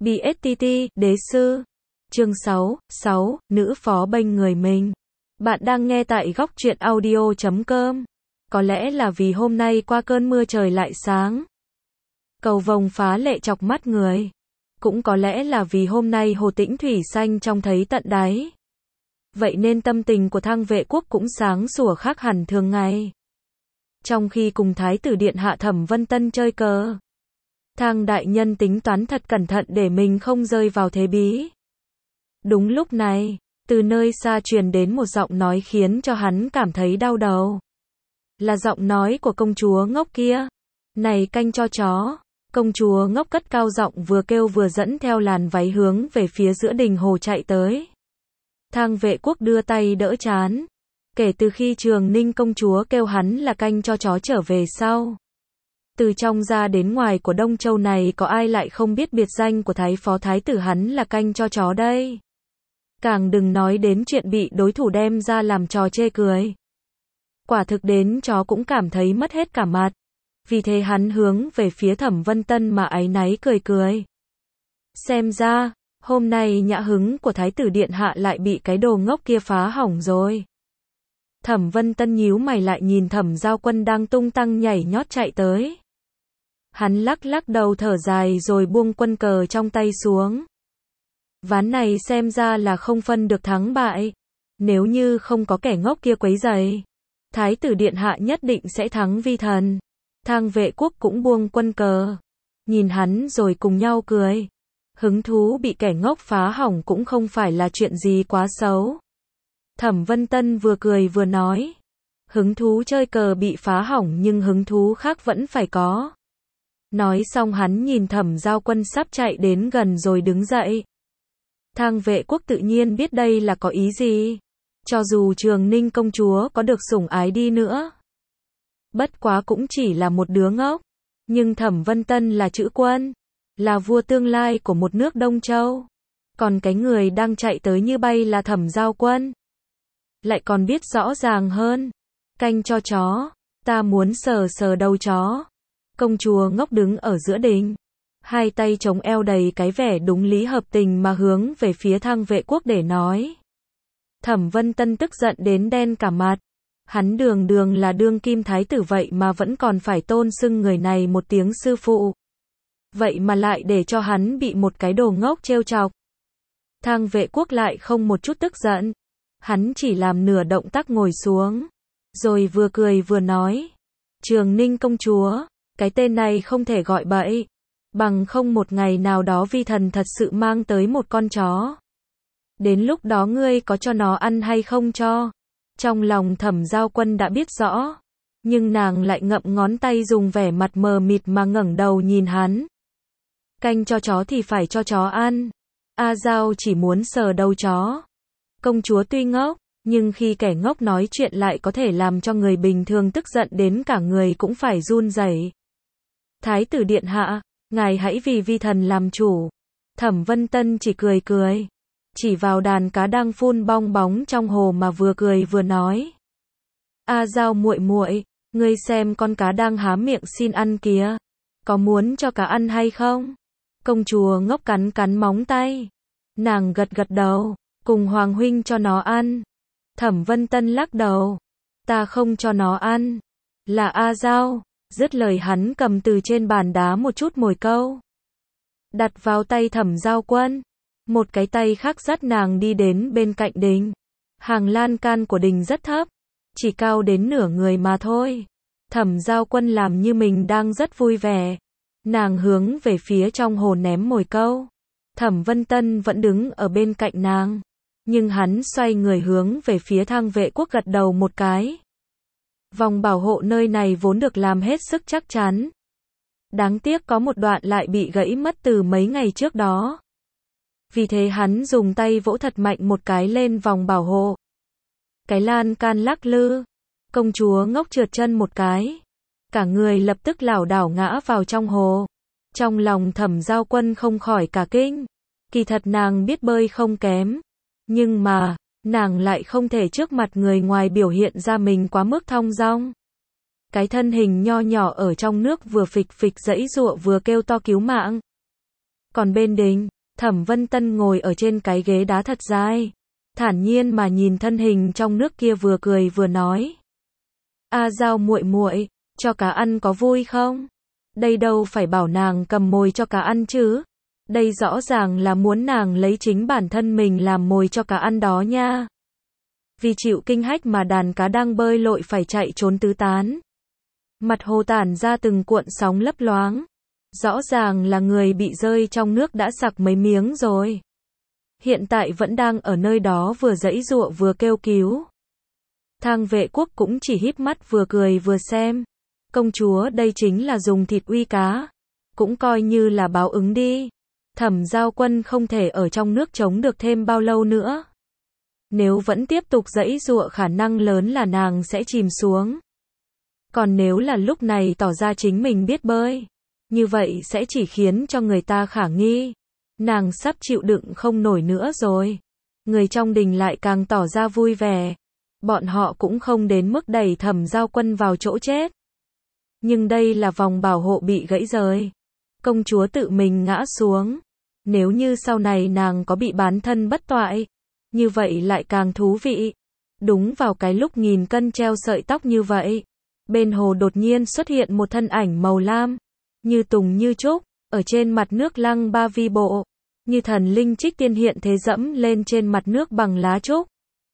BSTT, đế sư. Chương 6, nữ phó bênh người mình. Bạn đang nghe tại góc truyện audio.com. Có lẽ là vì hôm nay qua cơn mưa trời lại sáng. Cầu vồng phá lệ chọc mắt người. Cũng có lẽ là vì hôm nay hồ tĩnh thủy xanh trông thấy tận đáy. Vậy nên tâm tình của Thang Vệ Quốc cũng sáng sủa khác hẳn thường ngày. Trong khi cùng Thái tử Điện Hạ Thẩm Vân Tân chơi cờ, Thang đại nhân tính toán thật cẩn thận để mình không rơi vào thế bí. Đúng lúc này, từ nơi xa truyền đến một giọng nói khiến cho hắn cảm thấy đau đầu. Là giọng nói của công chúa ngốc kia. Này canh cho chó. Công chúa ngốc cất cao giọng vừa kêu vừa dẫn theo làn váy hướng về phía giữa đình hồ chạy tới. Thang Vệ Quốc đưa tay đỡ trán. Kể từ khi Trường Ninh công chúa kêu hắn là canh cho chó trở về sau, từ trong ra đến ngoài của Đông Châu này có ai lại không biết biệt danh của Thái phó thái tử hắn là canh cho chó đây. Càng đừng nói đến chuyện bị đối thủ đem ra làm trò chê cười. Quả thực đến chó cũng cảm thấy mất hết cả mặt. Vì thế hắn hướng về phía Thẩm Vân Tân mà áy náy cười cười. Xem ra, hôm nay nhã hứng của Thái tử Điện Hạ lại bị cái đồ ngốc kia phá hỏng rồi. Thẩm Vân Tân nhíu mày lại nhìn Thẩm Giao Quân đang tung tăng nhảy nhót chạy tới. Hắn lắc lắc đầu thở dài rồi buông quân cờ trong tay xuống. Ván này xem ra là không phân được thắng bại. Nếu như không có kẻ ngốc kia quấy rầy, Thái tử Điện Hạ nhất định sẽ thắng vi thần. Thang Vệ Quốc cũng buông quân cờ. Nhìn hắn rồi cùng nhau cười. Hứng thú bị kẻ ngốc phá hỏng cũng không phải là chuyện gì quá xấu. Thẩm Vân Tân vừa cười vừa nói. Hứng thú chơi cờ bị phá hỏng nhưng hứng thú khác vẫn phải có. Nói xong hắn nhìn Thẩm Giao Quân sắp chạy đến gần rồi đứng dậy. Thang Vệ Quốc tự nhiên biết đây là có ý gì. Cho dù Trường Ninh công chúa có được sủng ái đi nữa, bất quá cũng chỉ là một đứa ngốc. Nhưng Thẩm Vân Tân là chữ quân, là vua tương lai của một nước Đông Châu. Còn cái người đang chạy tới như bay là Thẩm Giao Quân, lại còn biết rõ ràng hơn. Canh cho chó, ta muốn sờ sờ đầu chó. Công chúa ngốc đứng ở giữa đình, hai tay chống eo đầy cái vẻ đúng lý hợp tình mà hướng về phía Thang Vệ Quốc để nói. Thẩm Vân Tân tức giận đến đen cả mặt. Hắn đường đường là đương kim thái tử vậy mà vẫn còn phải tôn xưng người này một tiếng sư phụ. Vậy mà lại để cho hắn bị một cái đồ ngốc trêu chọc. Thang Vệ Quốc lại không một chút tức giận. Hắn chỉ làm nửa động tác ngồi xuống, rồi vừa cười vừa nói. Trường Ninh công chúa, cái tên này không thể gọi bậy. Bằng không một ngày nào đó vi thần thật sự mang tới một con chó. Đến lúc đó ngươi có cho nó ăn hay không cho? Trong lòng Thẩm Giao Quân đã biết rõ. Nhưng nàng lại ngậm ngón tay dùng vẻ mặt mờ mịt mà ngẩng đầu nhìn hắn. Canh cho chó thì phải cho chó ăn. A Giao chỉ muốn sờ đầu chó. Công chúa tuy ngốc, nhưng khi kẻ ngốc nói chuyện lại có thể làm cho người bình thường tức giận đến cả người cũng phải run rẩy. Thái tử Điện Hạ, ngài hãy vì vi thần làm chủ. Thẩm Vân Tân chỉ cười cười, chỉ vào đàn cá đang phun bong bóng trong hồ mà vừa cười vừa nói. A Giao muội muội, ngươi xem con cá đang há miệng xin ăn kìa, có muốn cho cá ăn hay không? Công chúa ngốc cắn cắn móng tay, nàng gật gật đầu, cùng Hoàng huynh cho nó ăn. Thẩm Vân Tân lắc đầu, ta không cho nó ăn, là A Giao. Dứt lời hắn cầm từ trên bàn đá một chút mồi câu, đặt vào tay Thẩm Giao Quân. Một cái tay khác dắt nàng đi đến bên cạnh đình. Hàng lan can của đình rất thấp, chỉ cao đến nửa người mà thôi. Thẩm Giao Quân làm như mình đang rất vui vẻ. Nàng hướng về phía trong hồ ném mồi câu. Thẩm Vân Tân vẫn đứng ở bên cạnh nàng, nhưng hắn xoay người hướng về phía Thang Vệ Quốc gật đầu một cái. Vòng bảo hộ nơi này vốn được làm hết sức chắc chắn. Đáng tiếc có một đoạn lại bị gãy mất từ mấy ngày trước đó. Vì thế hắn dùng tay vỗ thật mạnh một cái lên vòng bảo hộ. Cái lan can lắc lư. Công chúa ngốc trượt chân một cái. Cả người lập tức lảo đảo ngã vào trong hồ. Trong lòng Thẩm Giao Quân không khỏi cả kinh. Kỳ thật nàng biết bơi không kém. Nhưng mà, nàng lại không thể trước mặt người ngoài biểu hiện ra mình quá mức thong dong. Cái thân hình nho nhỏ ở trong nước vừa phịch phịch giãy giụa vừa kêu to cứu mạng. Còn bên đình, Thẩm Vân Tân ngồi ở trên cái ghế đá thật dài, thản nhiên mà nhìn thân hình trong nước kia vừa cười vừa nói. A Giao muội muội, cho cá ăn có vui không? Đây đâu phải bảo nàng cầm mồi cho cá ăn chứ. Đây rõ ràng là muốn nàng lấy chính bản thân mình làm mồi cho cá ăn đó nha. Vì chịu kinh hách mà đàn cá đang bơi lội phải chạy trốn tứ tán. Mặt hồ tản ra từng cuộn sóng lấp loáng. Rõ ràng là người bị rơi trong nước đã sặc mấy miếng rồi. Hiện tại vẫn đang ở nơi đó vừa giãy giụa vừa kêu cứu. Thang Vệ Quốc cũng chỉ híp mắt vừa cười vừa xem. Công chúa đây chính là dùng thịt uy cá. Cũng coi như là báo ứng đi. Thẩm Giao Quân không thể ở trong nước chống được thêm bao lâu nữa. Nếu vẫn tiếp tục giãy giụa khả năng lớn là nàng sẽ chìm xuống. Còn nếu là lúc này tỏ ra chính mình biết bơi, như vậy sẽ chỉ khiến cho người ta khả nghi. Nàng sắp chịu đựng không nổi nữa rồi. Người trong đình lại càng tỏ ra vui vẻ. Bọn họ cũng không đến mức đẩy Thẩm Giao Quân vào chỗ chết. Nhưng đây là vòng bảo hộ bị gãy rời. Công chúa tự mình ngã xuống. Nếu như sau này nàng có bị bán thân bất toại, như vậy lại càng thú vị. Đúng vào cái lúc nghìn cân treo sợi tóc như vậy, bên hồ đột nhiên xuất hiện một thân ảnh màu lam, như tùng như trúc, ở trên mặt nước Lăng Ba Vi Bộ, như thần linh trích tiên hiện thế dẫm lên trên mặt nước bằng lá trúc.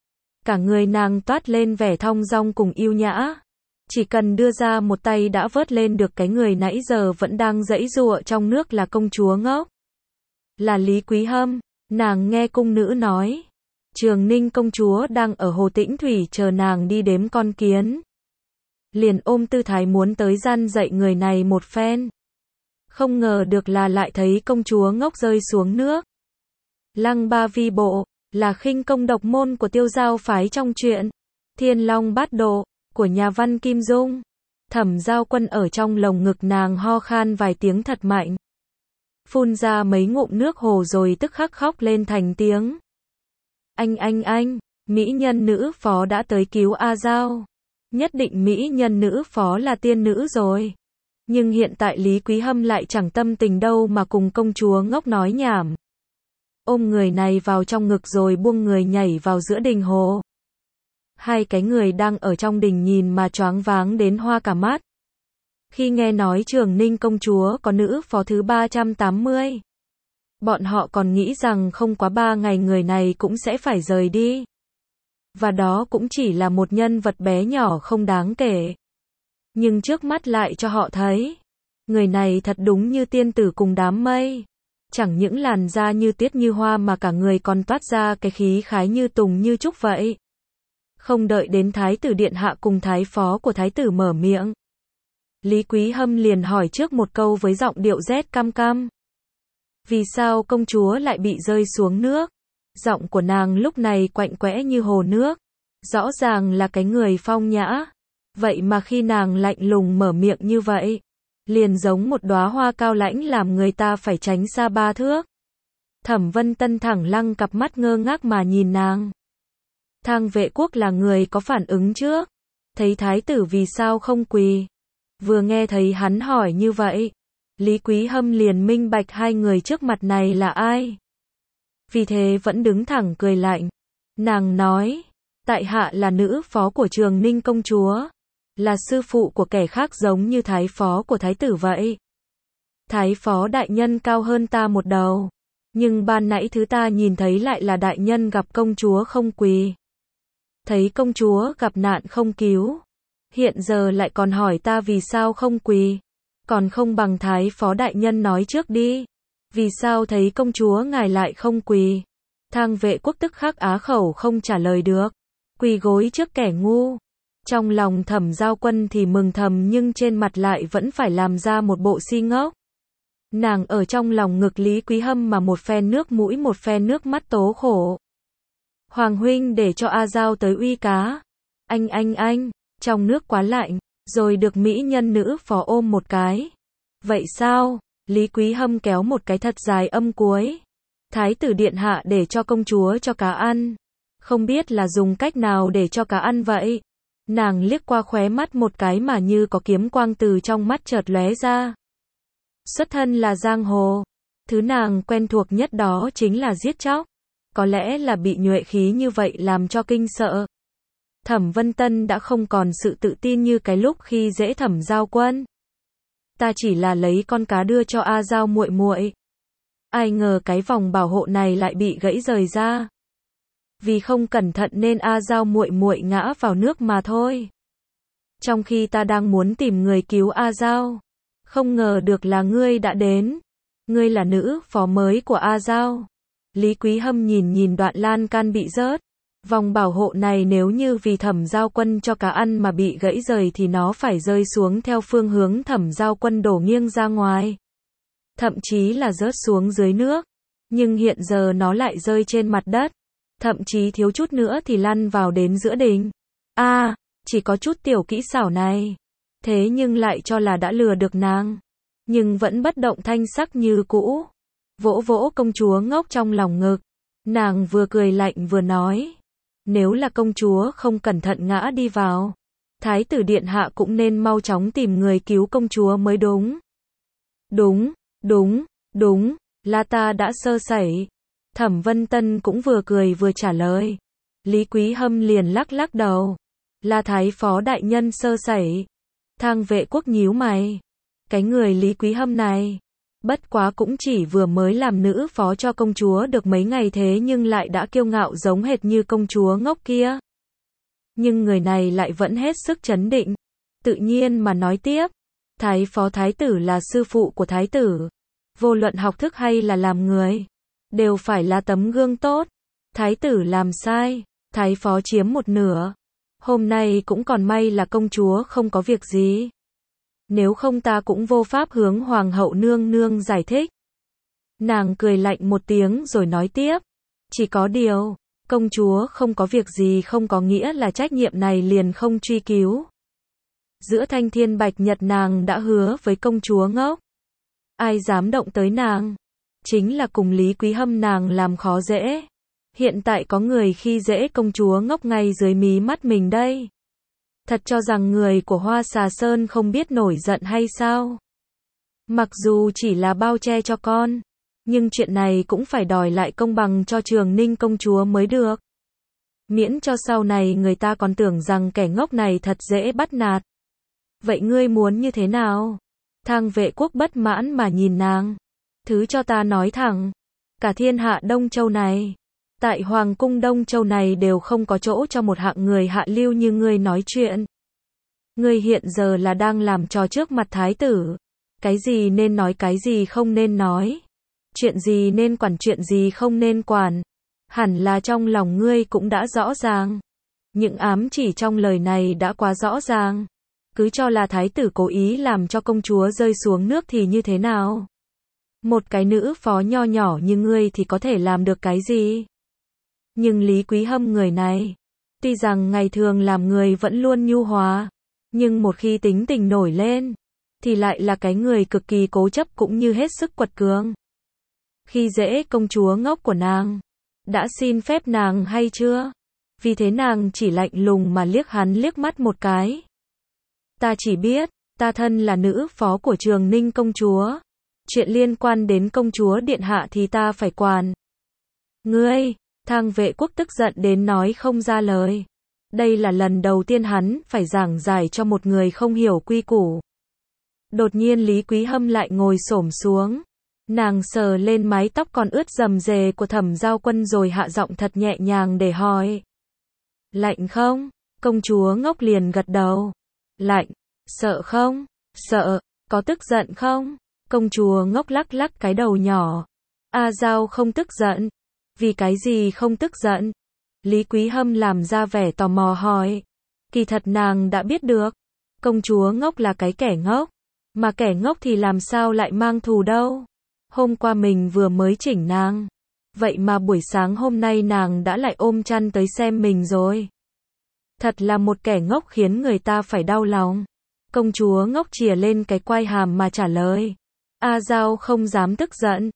Cả người nàng toát lên vẻ thong dong cùng yêu nhã. Chỉ cần đưa ra một tay đã vớt lên được cái người nãy giờ vẫn đang giãy giụa trong nước là công chúa ngốc. Là Lý Quý Hâm, nàng nghe cung nữ nói. Trường Ninh công chúa đang ở hồ Tĩnh Thủy chờ nàng đi đếm con kiến. Liền ôm tư thái muốn tới gian dạy người này một phen. Không ngờ được là lại thấy công chúa ngốc rơi xuống nước. Lăng Ba Vi Bộ, là khinh công độc môn của Tiêu Giao phái trong truyện Thiên Long Bát Độ, của nhà văn Kim Dung. Thẩm Giao Quân ở trong lồng ngực nàng ho khan vài tiếng thật mạnh. Phun ra mấy ngụm nước hồ rồi tức khắc khóc lên thành tiếng. Anh, mỹ nhân nữ phó đã tới cứu A Giao. Nhất định mỹ nhân nữ phó là tiên nữ rồi. Nhưng hiện tại Lý Quý Hâm lại chẳng tâm tình đâu mà cùng công chúa ngốc nói nhảm. Ôm người này vào trong ngực rồi buông người nhảy vào giữa đình hồ. Hai cái người đang ở trong đình nhìn mà choáng váng đến hoa cả mắt. Khi nghe nói Trường Ninh công chúa có nữ phó thứ 380. Bọn họ còn nghĩ rằng không quá 3 ngày người này cũng sẽ phải rời đi. Và đó cũng chỉ là một nhân vật bé nhỏ không đáng kể. Nhưng trước mắt lại cho họ thấy. Người này thật đúng như tiên tử cùng đám mây. Chẳng những làn da như tiết như hoa mà cả người còn toát ra cái khí khái như tùng như trúc vậy. Không đợi đến thái tử điện hạ cùng thái phó của thái tử mở miệng. Lý Quý Hâm liền hỏi trước một câu với giọng điệu rét căm căm. Vì sao công chúa lại bị rơi xuống nước? Giọng của nàng lúc này quạnh quẽ như hồ nước. Rõ ràng là cái người phong nhã. Vậy mà khi nàng lạnh lùng mở miệng như vậy, liền giống một đóa hoa cao lãnh làm người ta phải tránh xa 3 thước. Thẩm Vân Tân thẳng lăng cặp mắt ngơ ngác mà nhìn nàng. Thang Vệ Quốc là người có phản ứng trước. Thấy thái tử vì sao không quỳ. Vừa nghe thấy hắn hỏi như vậy, Lý Quý Hâm liền minh bạch hai người trước mặt này là ai. Vì thế vẫn đứng thẳng cười lạnh. Nàng nói, tại hạ là nữ phó của Trường Ninh công chúa, là sư phụ của kẻ khác giống như thái phó của thái tử vậy. Thái phó đại nhân cao hơn ta một đầu, nhưng ban nãy thứ ta nhìn thấy lại là đại nhân gặp công chúa không quỳ. Thấy công chúa gặp nạn không cứu, hiện giờ lại còn hỏi ta vì sao không quỳ. Còn không bằng thái phó đại nhân nói trước đi. Vì sao thấy công chúa ngài lại không quỳ? Thang Vệ Quốc tức khắc á khẩu không trả lời được. Quỳ gối trước kẻ ngu. Trong lòng Thẩm Giao Quân thì mừng thầm nhưng trên mặt lại vẫn phải làm ra một bộ si ngốc. Nàng ở trong lòng ngực Lý Quý Hâm mà một phen nước mũi một phen nước mắt tố khổ. Hoàng huynh để cho A Giao tới uy cá. Anh, trong nước quá lạnh, rồi được mỹ nhân nữ phó ôm một cái. Vậy sao? Lý Quý Hâm kéo một cái thật dài âm cuối. Thái tử điện hạ để cho công chúa cho cá ăn. Không biết là dùng cách nào để cho cá ăn vậy? Nàng liếc qua khóe mắt một cái mà như có kiếm quang từ trong mắt chợt lóe ra. Xuất thân là giang hồ. Thứ nàng quen thuộc nhất đó chính là giết chóc. Có lẽ là bị nhuệ khí như vậy làm cho kinh sợ. Thẩm Vân Tân đã không còn sự tự tin như cái lúc khi dễ Thẩm Giao Quân. Ta chỉ là lấy con cá đưa cho A Giao muội muội. Ai ngờ cái vòng bảo hộ này lại bị gãy rời ra. Vì không cẩn thận nên A Giao muội muội ngã vào nước mà thôi. Trong khi ta đang muốn tìm người cứu A Giao, không ngờ được là ngươi đã đến. Ngươi là nữ phó mới của A Giao. Lý Quý Hâm nhìn đoạn lan can bị rớt. Vòng bảo hộ này nếu như vì Thẩm Giao Quân cho cá ăn mà bị gãy rời thì nó phải rơi xuống theo phương hướng Thẩm Giao Quân đổ nghiêng ra ngoài. Thậm chí là rớt xuống dưới nước. Nhưng hiện giờ nó lại rơi trên mặt đất. Thậm chí thiếu chút nữa thì lăn vào đến giữa đình. Chỉ có chút tiểu kỹ xảo này. Thế nhưng lại cho là đã lừa được nàng. Nhưng vẫn bất động thanh sắc như cũ. Vỗ vỗ công chúa ngốc trong lòng ngực. Nàng vừa cười lạnh vừa nói. Nếu là công chúa không cẩn thận ngã đi vào, thái tử điện hạ cũng nên mau chóng tìm người cứu công chúa mới đúng. Đúng, là ta đã sơ sẩy. Thẩm Vân Tân cũng vừa cười vừa trả lời. Lý Quý Hâm liền lắc đầu. Là thái phó đại nhân sơ sẩy. Thang Vệ Quốc nhíu mày. Cái người Lý Quý Hâm này, bất quá cũng chỉ vừa mới làm nữ phó cho công chúa được mấy ngày thế nhưng lại đã kiêu ngạo giống hệt như công chúa ngốc kia. Nhưng người này lại vẫn hết sức trấn định. Tự nhiên mà nói tiếp. Thái phó thái tử là sư phụ của thái tử. Vô luận học thức hay là làm người, đều phải là tấm gương tốt. Thái tử làm sai, thái phó chiếm một nửa. Hôm nay cũng còn may là công chúa không có việc gì. Nếu không ta cũng vô pháp hướng hoàng hậu nương nương giải thích. Nàng cười lạnh một tiếng rồi nói tiếp. Chỉ có điều, công chúa không có việc gì không có nghĩa là trách nhiệm này liền không truy cứu. Giữa Thanh Thiên Bạch Nhật nàng đã hứa với công chúa ngốc. Ai dám động tới nàng? Chính là cùng Lý Quý Hâm nàng làm khó dễ. Hiện tại có người khi dễ công chúa ngốc ngay dưới mí mắt mình đây. Thật cho rằng người của Hoa Xà Sơn không biết nổi giận hay sao? Mặc dù chỉ là bao che cho con, nhưng chuyện này cũng phải đòi lại công bằng cho Trường Ninh công chúa mới được. Miễn cho sau này người ta còn tưởng rằng kẻ ngốc này thật dễ bắt nạt. Vậy ngươi muốn như thế nào? Thang Vệ Quốc bất mãn mà nhìn nàng. Thứ cho ta nói thẳng. Cả thiên hạ Đông Châu này, tại Hoàng cung Đông Châu này đều không có chỗ cho một hạng người hạ lưu như ngươi nói chuyện. Ngươi hiện giờ là đang làm trò trước mặt thái tử. Cái gì nên nói cái gì không nên nói. Chuyện gì nên quản chuyện gì không nên quản. Hẳn là trong lòng ngươi cũng đã rõ ràng. Những ám chỉ trong lời này đã quá rõ ràng. Cứ cho là thái tử cố ý làm cho công chúa rơi xuống nước thì như thế nào? Một cái nữ phó nho nhỏ như ngươi thì có thể làm được cái gì? Nhưng Lý Quý Hâm người này, tuy rằng ngày thường làm người vẫn luôn nhu hòa, nhưng một khi tính tình nổi lên, thì lại là cái người cực kỳ cố chấp cũng như hết sức quật cường. Khi dễ công chúa ngốc của nàng, đã xin phép nàng hay chưa? Vì thế nàng chỉ lạnh lùng mà liếc hắn liếc mắt một cái. Ta chỉ biết, ta thân là nữ phó của Trường Ninh công chúa. Chuyện liên quan đến công chúa điện hạ thì ta phải quản. Ngươi, Thang Vệ Quốc tức giận đến nói không ra lời. Đây là lần đầu tiên hắn phải giảng giải cho một người không hiểu quy củ. Đột nhiên Lý Quý Hâm lại ngồi xổm xuống. Nàng sờ lên mái tóc còn ướt rầm rề của Thẩm Giao Quân rồi hạ giọng thật nhẹ nhàng để hỏi. Lạnh không? Công chúa ngốc liền gật đầu. Lạnh. Sợ không? Sợ. Có tức giận không? Công chúa ngốc lắc lắc cái đầu nhỏ. A Giao không tức giận. Vì cái gì không tức giận? Lý Quý Hâm làm ra vẻ tò mò hỏi. Kỳ thật nàng đã biết được. Công chúa ngốc là cái kẻ ngốc. Mà kẻ ngốc thì làm sao lại mang thù đâu. Hôm qua mình vừa mới chỉnh nàng. Vậy mà buổi sáng hôm nay nàng đã lại ôm chăn tới xem mình rồi. Thật là một kẻ ngốc khiến người ta phải đau lòng. Công chúa ngốc chìa lên cái quai hàm mà trả lời. A Giao không dám tức giận.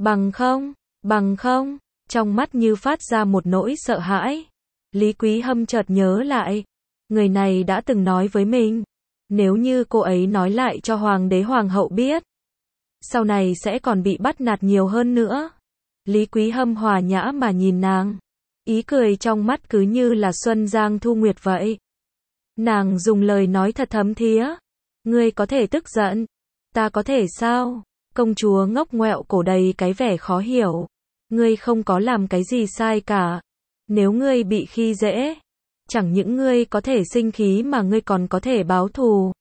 Bằng không. Trong mắt như phát ra một nỗi sợ hãi. Lý Quý Hâm chợt nhớ lại. Người này đã từng nói với mình. Nếu như cô ấy nói lại cho hoàng đế hoàng hậu biết. sau này sẽ còn bị bắt nạt nhiều hơn nữa. Lý Quý Hâm hòa nhã mà nhìn nàng. Ý cười trong mắt cứ như là xuân giang thu nguyệt vậy. Nàng dùng lời nói thật thấm thía. Ngươi có thể tức giận. Ta có thể sao? Công chúa ngốc ngoẹo cổ đầy cái vẻ khó hiểu. Ngươi không có làm cái gì sai cả. Nếu ngươi bị khi dễ, chẳng những ngươi có thể sinh khí mà ngươi còn có thể báo thù.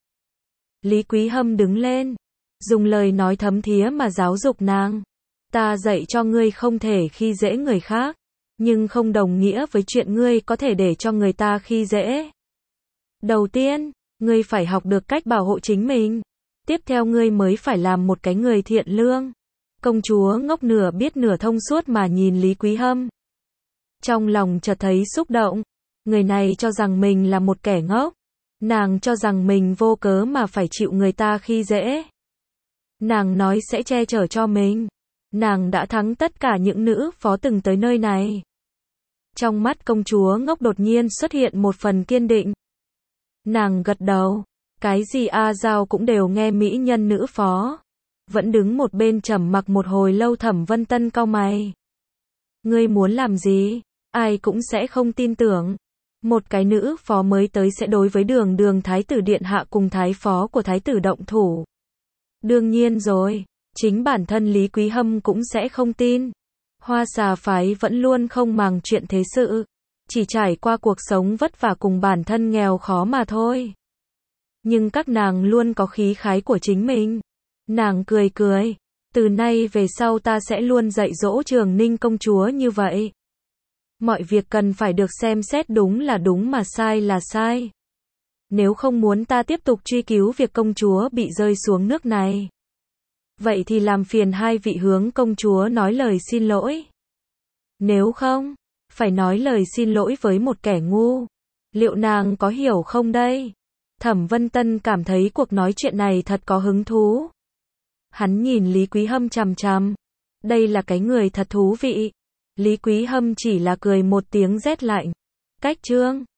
Lý Quý Hâm đứng lên, dùng lời nói thấm thía mà giáo dục nàng. Ta dạy cho ngươi không thể khi dễ người khác, nhưng không đồng nghĩa với chuyện ngươi có thể để cho người ta khi dễ. Đầu tiên, ngươi phải học được cách bảo hộ chính mình. Tiếp theo ngươi mới phải làm một cái người thiện lương. Công chúa ngốc nửa biết nửa thông suốt mà nhìn Lý Quý Hâm. Trong lòng chợt thấy xúc động. Người này cho rằng mình là một kẻ ngốc. Nàng cho rằng mình vô cớ mà phải chịu người ta khi dễ. Nàng nói sẽ che chở cho mình. Nàng đã thắng tất cả những nữ phó từng tới nơi này. Trong mắt công chúa ngốc đột nhiên xuất hiện một phần kiên định. Nàng gật đầu. Cái gì A Giao cũng đều nghe mỹ nhân nữ phó. Vẫn đứng một bên trầm mặc một hồi lâu. Thẩm Vân Tân cau mày. Ngươi muốn làm gì? Ai cũng sẽ không tin tưởng. Một cái nữ phó mới tới sẽ đối với Đường thái tử điện hạ cùng thái phó của thái tử động thủ. Đương nhiên rồi, chính bản thân Lý Quý Hâm cũng sẽ không tin. Hoa Xà phái vẫn luôn không màng chuyện thế sự, chỉ trải qua cuộc sống vất vả cùng bản thân nghèo khó mà thôi. Nhưng các nàng luôn có khí khái của chính mình. Nàng cười cười, từ nay về sau ta sẽ luôn dạy dỗ Trường Ninh công chúa như vậy. Mọi việc cần phải được xem xét đúng là đúng mà sai là sai. Nếu không muốn ta tiếp tục truy cứu việc công chúa bị rơi xuống nước này, vậy thì làm phiền hai vị hướng công chúa nói lời xin lỗi. Nếu không, phải nói lời xin lỗi với một kẻ ngu. Liệu nàng có hiểu không đây? Thẩm Vân Tân cảm thấy cuộc nói chuyện này thật có hứng thú. Hắn nhìn Lý Quý Hâm chằm chằm. Đây là cái người thật thú vị. Lý Quý Hâm chỉ là cười một tiếng rét lạnh. Cách chương